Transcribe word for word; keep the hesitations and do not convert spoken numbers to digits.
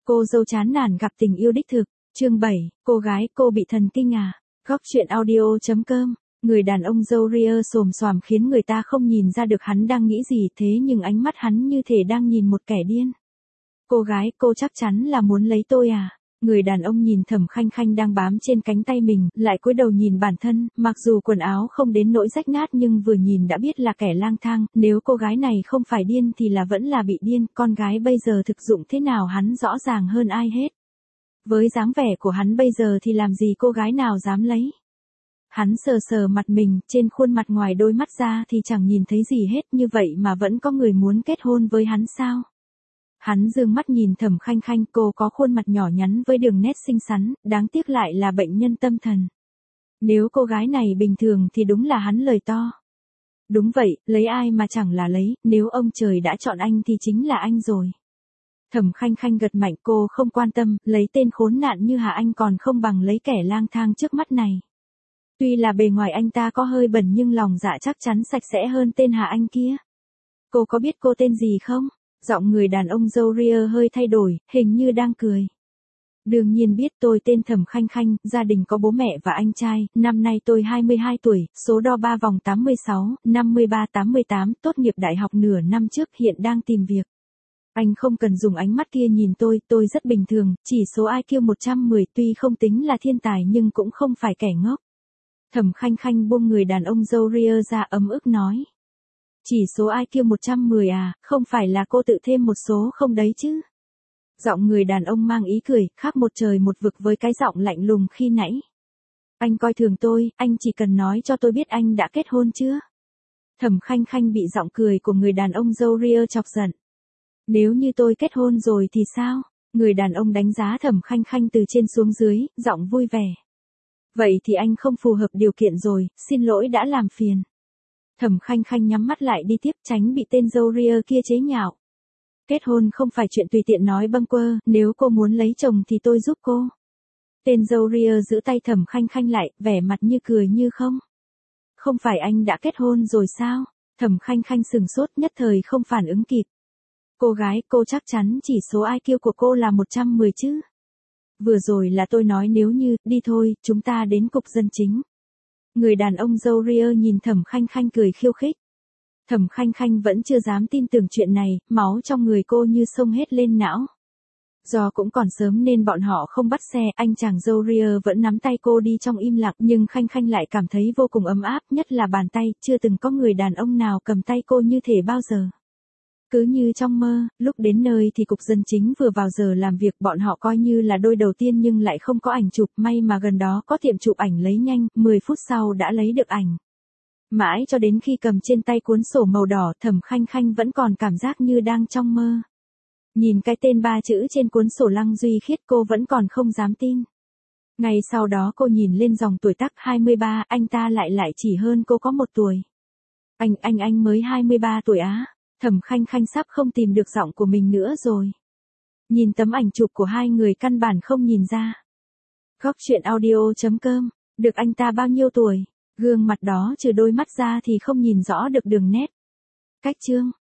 cô dâu chán nản gặp tình yêu đích thực. Chương bảy, cô gái, cô bị thần kinh à? Góc truyện audio.com. Người đàn ông râu ria xồm xoàm khiến người ta không nhìn ra được hắn đang nghĩ gì, thế nhưng ánh mắt hắn như thể đang nhìn một kẻ điên. Cô gái, cô chắc chắn là muốn lấy tôi à? Người đàn ông nhìn Thẩm Khanh Khanh đang bám trên cánh tay mình, lại cúi đầu nhìn bản thân, mặc dù quần áo không đến nỗi rách nát nhưng vừa nhìn đã biết là kẻ lang thang, nếu cô gái này không phải điên thì là vẫn là bị điên, con gái bây giờ thực dụng thế nào hắn rõ ràng hơn ai hết. Với dáng vẻ của hắn bây giờ thì làm gì cô gái nào dám lấy. Hắn sờ sờ mặt mình, trên khuôn mặt ngoài đôi mắt ra thì chẳng nhìn thấy gì hết, như vậy mà vẫn có người muốn kết hôn với hắn sao? Hắn dương mắt nhìn Thẩm Khanh Khanh, cô có khuôn mặt nhỏ nhắn với đường nét xinh xắn, đáng tiếc lại là bệnh nhân tâm thần. Nếu cô gái này bình thường thì đúng là hắn lời to. Đúng vậy, lấy ai mà chẳng là lấy, nếu ông trời đã chọn anh thì chính là anh rồi. Thẩm Khanh Khanh gật mạnh, cô không quan tâm, lấy tên khốn nạn như Hà Anh còn không bằng lấy kẻ lang thang trước mắt này. Tuy là bề ngoài anh ta có hơi bẩn nhưng lòng dạ chắc chắn sạch sẽ hơn tên Hà Anh kia. Cô có biết cô tên gì không? Giọng người đàn ông râu ria hơi thay đổi, hình như đang cười. Đương nhiên biết, tôi tên Thẩm Khanh Khanh, gia đình có bố mẹ và anh trai, năm nay tôi hai mươi hai tuổi, số đo ba vòng tám mươi sáu, năm mươi ba tám mươi tám, tốt nghiệp đại học nửa năm trước, hiện đang tìm việc. Anh không cần dùng ánh mắt kia nhìn tôi, tôi rất bình thường, chỉ số i kiu một trăm mười, tuy không tính là thiên tài nhưng cũng không phải kẻ ngốc. Thẩm Khanh Khanh buông người đàn ông râu ria ra, ấm ức nói. Chỉ số i kiu một trăm mười à, không phải là cô tự thêm một số không đấy chứ? Giọng người đàn ông mang ý cười, khác một trời một vực với cái giọng lạnh lùng khi nãy. Anh coi thường tôi, anh chỉ cần nói cho tôi biết anh đã kết hôn chưa? Thẩm Khanh Khanh bị giọng cười của người đàn ông râu ria chọc giận. Nếu như tôi kết hôn rồi thì sao? Người đàn ông đánh giá Thẩm Khanh Khanh từ trên xuống dưới, giọng vui vẻ. Vậy thì anh không phù hợp điều kiện rồi, xin lỗi đã làm phiền. Thẩm Khanh Khanh nhắm mắt lại đi tiếp, tránh bị tên râu ria kia chế nhạo. Kết hôn không phải chuyện tùy tiện nói bâng quơ, nếu cô muốn lấy chồng thì tôi giúp cô. Tên râu ria giữ tay Thẩm Khanh Khanh lại, vẻ mặt như cười như không. Không phải anh đã kết hôn rồi sao? Thẩm Khanh Khanh sừng sốt, nhất thời không phản ứng kịp. Cô gái, cô chắc chắn chỉ số i kiu của cô là một trăm mười chứ? Vừa rồi là tôi nói nếu như, đi thôi, chúng ta đến cục dân chính. Người đàn ông râu ria nhìn Thẩm Khanh Khanh cười khiêu khích. Thẩm Khanh Khanh vẫn chưa dám tin tưởng chuyện này, máu trong người cô như sông hết lên não. Do cũng còn sớm nên bọn họ không bắt xe, anh chàng râu ria vẫn nắm tay cô đi trong im lặng, nhưng Khanh Khanh lại cảm thấy vô cùng ấm áp, nhất là bàn tay, chưa từng có người đàn ông nào cầm tay cô như thể bao giờ. Cứ như trong mơ, lúc đến nơi thì cục dân chính vừa vào giờ làm việc, bọn họ coi như là đôi đầu tiên nhưng lại không có ảnh chụp, may mà gần đó có tiệm chụp ảnh lấy nhanh, mười phút sau đã lấy được ảnh. Mãi cho đến khi cầm trên tay cuốn sổ màu đỏ, Thẩm Khanh Khanh vẫn còn cảm giác như đang trong mơ. Nhìn cái tên ba chữ trên cuốn sổ Lăng Duy Khiết cô vẫn còn không dám tin. Ngày sau đó cô nhìn lên dòng tuổi tác hai mươi ba, anh ta lại lại chỉ hơn cô có một tuổi. Anh, anh anh mới hai mươi ba tuổi á? Thẩm Khanh Khanh sắp không tìm được giọng của mình nữa rồi. Nhìn tấm ảnh chụp của hai người căn bản không nhìn ra. Góc truyện audio.com, được anh ta bao nhiêu tuổi? Gương mặt đó trừ đôi mắt ra thì không nhìn rõ được đường nét. Cách chương.